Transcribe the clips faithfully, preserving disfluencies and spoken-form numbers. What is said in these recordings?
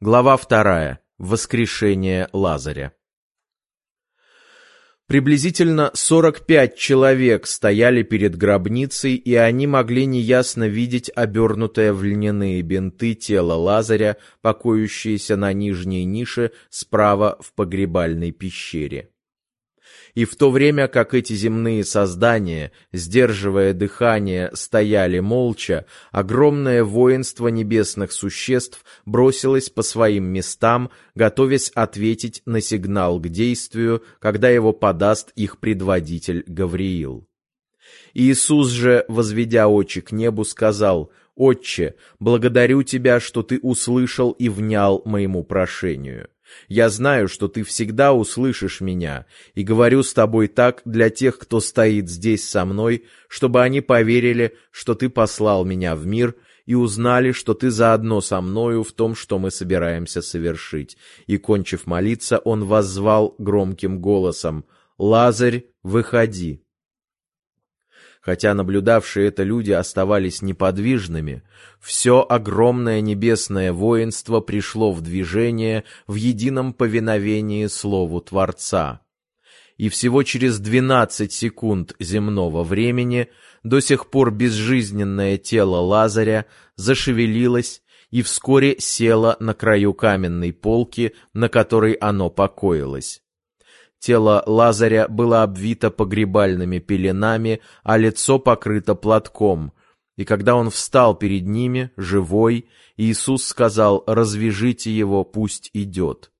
Глава вторая. Воскрешение Лазаря. Приблизительно сорок пять человек стояли перед гробницей, и они могли неясно видеть обернутое в льняные бинты тело Лазаря, покоящееся на нижней нише справа в погребальной пещере. И в то время, как эти земные создания, сдерживая дыхание, стояли молча, огромное воинство небесных существ бросилось по своим местам, готовясь ответить на сигнал к действию, когда его подаст их предводитель Гавриил. Иисус же, возведя очи к небу, сказал: «Отче, благодарю Тебя, что Ты услышал и внял моему прошению. Я знаю, что Ты всегда услышишь меня, и говорю с Тобой так для тех, кто стоит здесь со мной, чтобы они поверили, что Ты послал меня в мир, и узнали, что Ты заодно со мною в том, что мы собираемся совершить». И, кончив молиться, Он воззвал громким голосом: «Лазарь, выходи!» Хотя наблюдавшие это люди оставались неподвижными, все огромное небесное воинство пришло в движение в едином повиновении Слову Творца. И всего через двенадцать секунд земного времени до сих пор безжизненное тело Лазаря зашевелилось и вскоре село на краю каменной полки, на которой оно покоилось. Тело Лазаря было обвито погребальными пеленами, а лицо покрыто платком. И когда он встал перед ними, живой, Иисус сказал: «Развяжите его, пусть идет».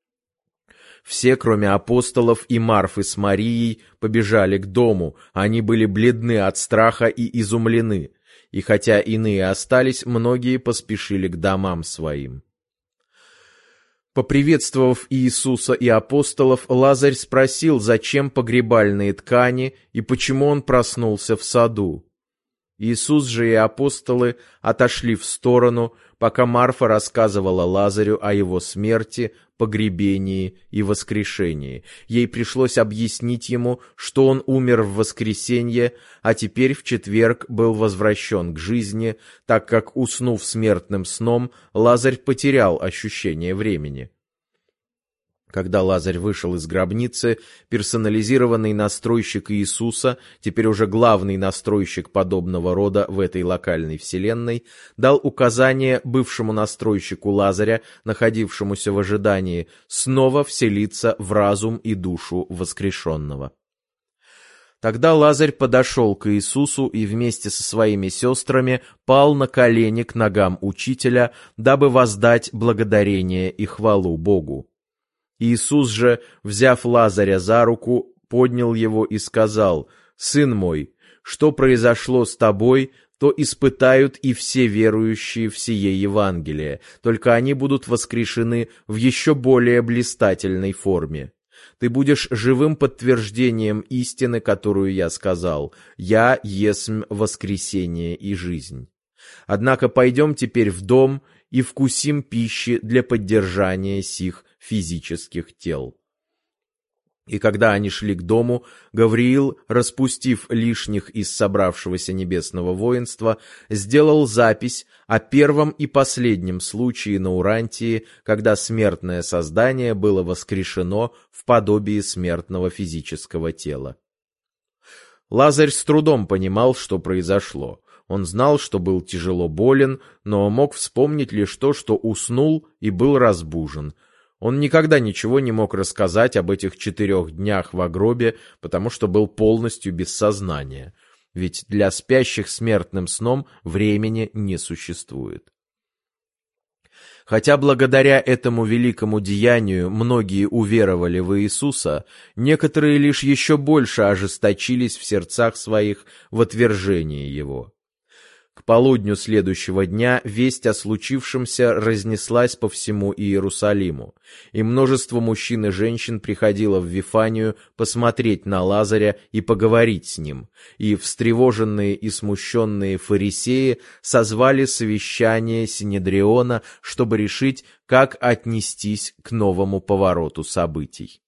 Все, кроме апостолов и Марфы с Марией, побежали к дому. Они были бледны от страха и изумлены. И хотя иные остались, многие поспешили к домам своим. Поприветствовав Иисуса и апостолов, Лазарь спросил, зачем погребальные ткани и почему он проснулся в саду. Иисус же и апостолы отошли в сторону, пока Марфа рассказывала Лазарю о его смерти, погребении и воскрешении. Ей пришлось объяснить ему, что он умер в воскресенье, а теперь в четверг был возвращен к жизни, так как, уснув смертным сном, Лазарь потерял ощущение времени. Когда Лазарь вышел из гробницы, персонализированный настройщик Иисуса, теперь уже главный настройщик подобного рода в этой локальной вселенной, дал указание бывшему настройщику Лазаря, находившемуся в ожидании, снова вселиться в разум и душу воскрешенного. Тогда Лазарь подошел к Иисусу и вместе со своими сестрами пал на колени к ногам Учителя, дабы воздать благодарение и хвалу Богу. Иисус же, взяв Лазаря за руку, поднял его и сказал: «Сын мой, что произошло с тобой, то испытают и все верующие в сие Евангелие, только они будут воскрешены в еще более блистательной форме. Ты будешь живым подтверждением истины, которую я сказал: «Я есмь воскресение и жизнь». Однако пойдем теперь в дом и вкусим пищи для поддержания сих физических тел». И когда они шли к дому, Гавриил, распустив лишних из собравшегося небесного воинства, сделал запись о первом и последнем случае на Урантии, когда смертное создание было воскрешено в подобии смертного физического тела. Лазарь с трудом понимал, что произошло. Он знал, что был тяжело болен, но мог вспомнить лишь то, что уснул и был разбужен. Он никогда ничего не мог рассказать об этих четырех днях в гробе, потому что был полностью без сознания. Ведь для спящих смертным сном времени не существует. Хотя благодаря этому великому деянию многие уверовали в Иисуса, некоторые лишь еще больше ожесточились в сердцах своих в отвержении Его. К полудню следующего дня весть о случившемся разнеслась по всему Иерусалиму, и множество мужчин и женщин приходило в Вифанию посмотреть на Лазаря и поговорить с ним, и встревоженные и смущенные фарисеи созвали совещание Синедриона, чтобы решить, как отнестись к новому повороту событий.